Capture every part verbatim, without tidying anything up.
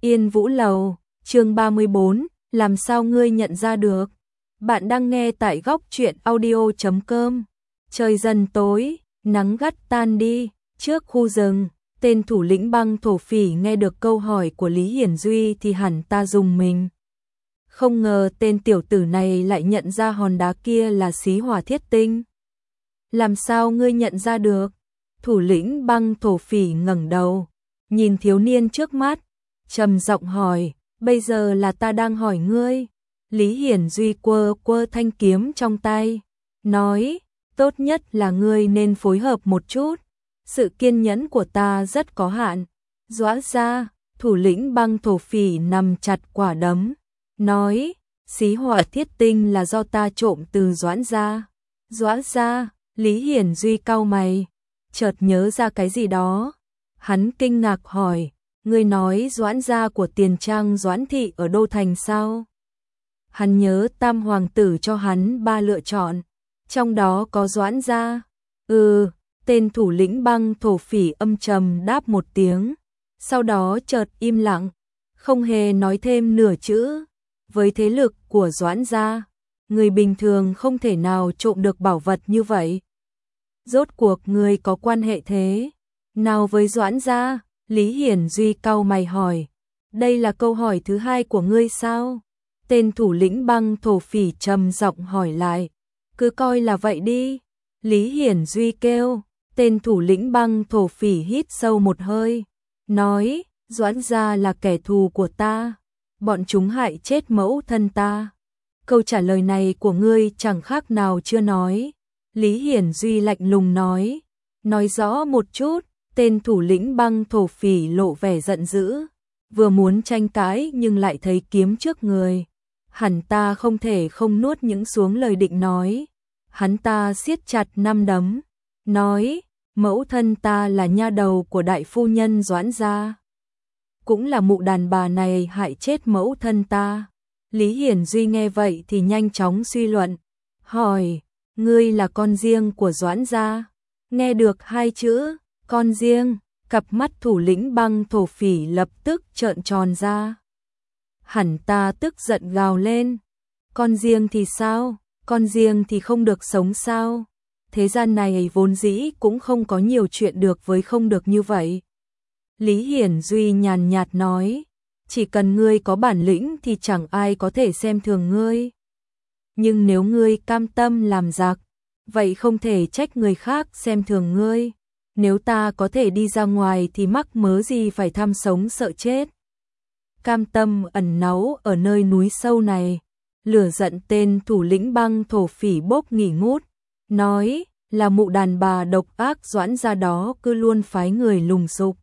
Yên Vũ Lầu, chương ba mươi bốn, làm sao ngươi nhận ra được? Bạn đang nghe tại góc truyện audio chấm com. Trời dần tối, nắng gắt tan đi, trước khu rừng, tên thủ lĩnh băng thổ phỉ nghe được câu hỏi của Lý Hiển Duy thì hẳn ta rùng mình. Không ngờ tên tiểu tử này lại nhận ra hòn đá kia là xí hỏa thiết tinh. Làm sao ngươi nhận ra được? Thủ lĩnh băng thổ phỉ ngẩng đầu, nhìn thiếu niên trước mắt, trầm giọng hỏi, bây giờ là ta đang hỏi ngươi. Lý Hiển Duy quơ quơ thanh kiếm trong tay, nói, tốt nhất là ngươi nên phối hợp một chút, sự kiên nhẫn của ta rất có hạn. Doãn gia, thủ lĩnh băng thổ phỉ nằm chặt quả đấm, nói, xí hỏa thiết tinh là do ta trộm từ Doãn gia. Doãn gia, Lý Hiển Duy cau mày, chợt nhớ ra cái gì đó. Hắn kinh ngạc hỏi, ngươi nói Doãn gia của Tiền Trang Doãn thị ở Đô Thành sao? Hắn nhớ tam hoàng tử cho hắn ba lựa chọn, trong đó có Doãn gia. Ừ, tên thủ lĩnh băng thổ phỉ âm trầm đáp một tiếng, sau đó chợt im lặng, không hề nói thêm nửa chữ. Với thế lực của Doãn gia, người bình thường không thể nào trộm được bảo vật như vậy. Rốt cuộc ngươi có quan hệ thế nào với Doãn gia? Lý Hiển Duy cau mày hỏi. Đây là câu hỏi thứ hai của ngươi sao? Tên thủ lĩnh băng thổ phỉ trầm giọng hỏi lại. Cứ coi là vậy đi. Lý Hiển Duy kêu. Tên thủ lĩnh băng thổ phỉ hít sâu một hơi, nói, Doãn gia là kẻ thù của ta, bọn chúng hại chết mẫu thân ta. Câu trả lời này của ngươi chẳng khác nào chưa nói. Lý Hiển Duy lạnh lùng nói, nói rõ một chút. Tên thủ lĩnh băng thổ phỉ lộ vẻ giận dữ, vừa muốn tranh cãi nhưng lại thấy kiếm trước người. Hẳn ta không thể không nuốt những xuống lời định nói. Hắn ta siết chặt nắm đấm, nói, mẫu thân ta là nha đầu của đại phu nhân Doãn gia. Cũng là mụ đàn bà này hại chết mẫu thân ta. Lý Hiển Duy nghe vậy thì nhanh chóng suy luận, hỏi, ngươi là con riêng của Doãn gia? Nghe được hai chữ con riêng, cặp mắt thủ lĩnh băng thổ phỉ lập tức trợn tròn ra. Hẳn ta tức giận gào lên. Con riêng thì sao? Con riêng thì không được sống sao? Thế gian này vốn dĩ cũng không có nhiều chuyện được với không được như vậy. Lý Hiển Duy nhàn nhạt nói, chỉ cần ngươi có bản lĩnh thì chẳng ai có thể xem thường ngươi. Nhưng nếu ngươi cam tâm làm giặc, vậy không thể trách người khác xem thường ngươi. Nếu ta có thể đi ra ngoài thì mắc mớ gì phải tham sống sợ chết. Cam tâm ẩn náu ở nơi núi sâu này. Lửa giận tên thủ lĩnh băng thổ phỉ bốc nghỉ ngút, nói, là mụ đàn bà độc ác Doãn gia đó cứ luôn phái người lùng sục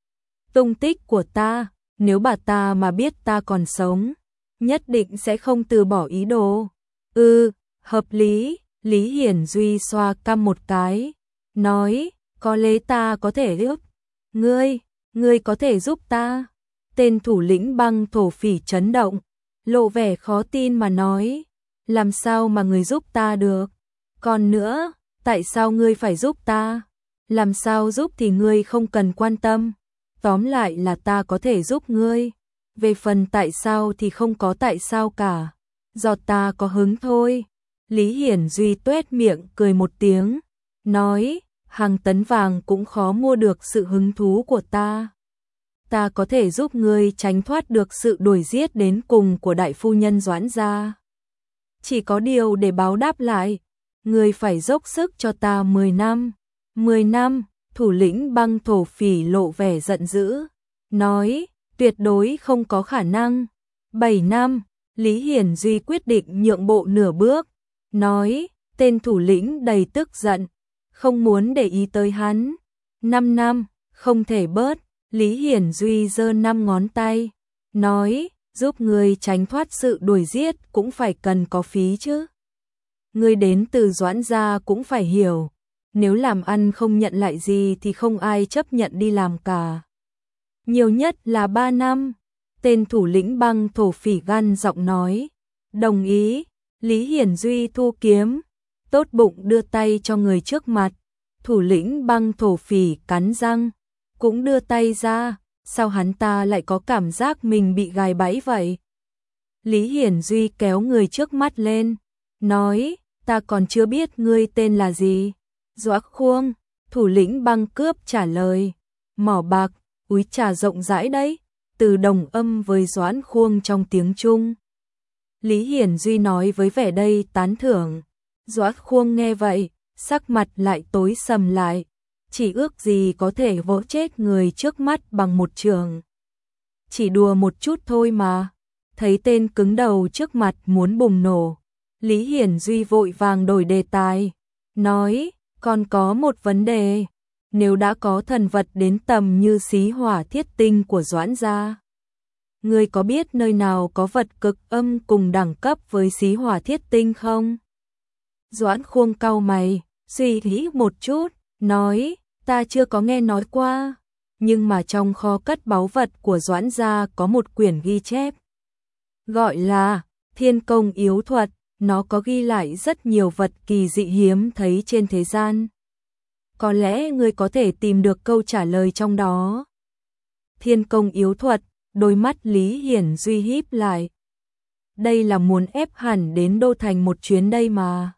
tung tích của ta. Nếu bà ta mà biết ta còn sống, nhất định sẽ không từ bỏ ý đồ. Ừ, hợp lý. Lý Hiển Duy xoa cằm một cái, nói, có lẽ ta có thể giúp ngươi, ngươi có thể giúp ta. Tên thủ lĩnh băng thổ phỉ chấn động, lộ vẻ khó tin mà nói, làm sao mà ngươi giúp ta được? Còn nữa, tại sao ngươi phải giúp ta? Làm sao giúp thì ngươi không cần quan tâm. Tóm lại là ta có thể giúp ngươi. Về phần tại sao thì không có tại sao cả. Do ta có hứng thôi. Lý Hiển Duy tuét miệng cười một tiếng, nói, hàng tấn vàng cũng khó mua được sự hứng thú của ta. Ta có thể giúp ngươi tránh thoát được sự đuổi giết đến cùng của đại phu nhân Doãn gia. Chỉ có điều để báo đáp lại, ngươi phải dốc sức cho ta mười năm. mười năm, thủ lĩnh băng thổ phỉ lộ vẻ giận dữ, nói, tuyệt đối không có khả năng. bảy năm, Lý Hiển Duy quyết định nhượng bộ nửa bước, nói, tên thủ lĩnh đầy tức giận, không muốn để ý tới hắn. năm năm, không thể bớt. Lý Hiển Duy giơ năm ngón tay, nói, giúp ngươi tránh thoát sự đuổi giết cũng phải cần có phí chứ. Ngươi đến từ Doãn gia cũng phải hiểu, nếu làm ăn không nhận lại gì thì không ai chấp nhận đi làm cả. Nhiều nhất là ba năm. Tên thủ lĩnh băng thổ phỉ gan giọng nói, đồng ý. Lý Hiển Duy thu kiếm, tốt bụng đưa tay cho người trước mặt. Thủ lĩnh băng thổ phỉ cắn răng, cũng đưa tay ra, sao hắn ta lại có cảm giác mình bị gài bẫy vậy? Lý Hiển Duy kéo người trước mắt lên, nói, ta còn chưa biết ngươi tên là gì. Doãn Khuông, thủ lĩnh băng cướp trả lời. Mỏ bạc, úi trà rộng rãi đấy, từ đồng âm với Doãn Khuông trong tiếng Trung. Lý Hiển Duy nói với vẻ đầy tán thưởng. Doãn Khuông nghe vậy, sắc mặt lại tối sầm lại, chỉ ước gì có thể vỗ chết người trước mắt bằng một chưởng. Chỉ đùa một chút thôi mà. Thấy tên cứng đầu trước mặt muốn bùng nổ, Lý Hiển Duy vội vàng đổi đề tài, nói, còn có một vấn đề, nếu đã có thần vật đến tầm như xí hỏa thiết tinh của Doãn gia, ngươi có biết nơi nào có vật cực âm cùng đẳng cấp với xí hỏa thiết tinh không? Doãn Khuông cau mày, suy nghĩ một chút, nói, ta chưa có nghe nói qua, nhưng mà trong kho cất báu vật của Doãn gia có một quyển ghi chép, gọi là Thiên Công Yếu Thuật, nó có ghi lại rất nhiều vật kỳ dị hiếm thấy trên thế gian. Có lẽ ngươi có thể tìm được câu trả lời trong đó. Thiên Công Yếu Thuật, đôi mắt Lý Hiển Duy híp lại. Đây là muốn ép hẳn đến Đô Thành một chuyến đây mà.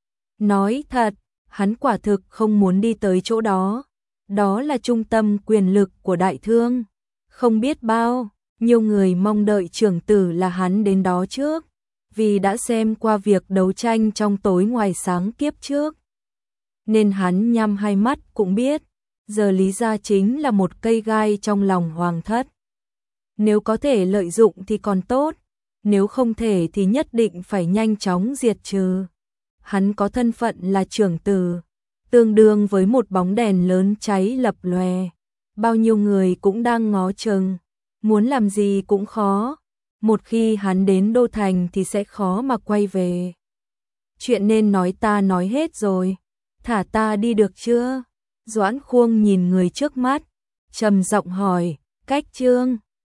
Nói thật, hắn quả thực không muốn đi tới chỗ đó. Đó là trung tâm quyền lực của đại thương. Không biết bao nhiều người mong đợi trưởng tử là hắn đến đó trước, vì đã xem qua việc đấu tranh trong tối ngoài sáng kiếp trước. Nên hắn nhắm hai mắt cũng biết, giờ Lý gia chính là một cây gai trong lòng hoàng thất. Nếu có thể lợi dụng thì còn tốt, nếu không thể thì nhất định phải nhanh chóng diệt trừ. Hắn có thân phận là trưởng tử, tương đương với một bóng đèn lớn cháy lập lòe. Bao nhiêu người cũng đang ngó chừng, muốn làm gì cũng khó. Một khi hắn đến Đô Thành thì sẽ khó mà quay về. Chuyện nên nói ta nói hết rồi, thả ta đi được chưa? Doãn Khuông nhìn người trước mắt, trầm giọng hỏi, Cách Trương,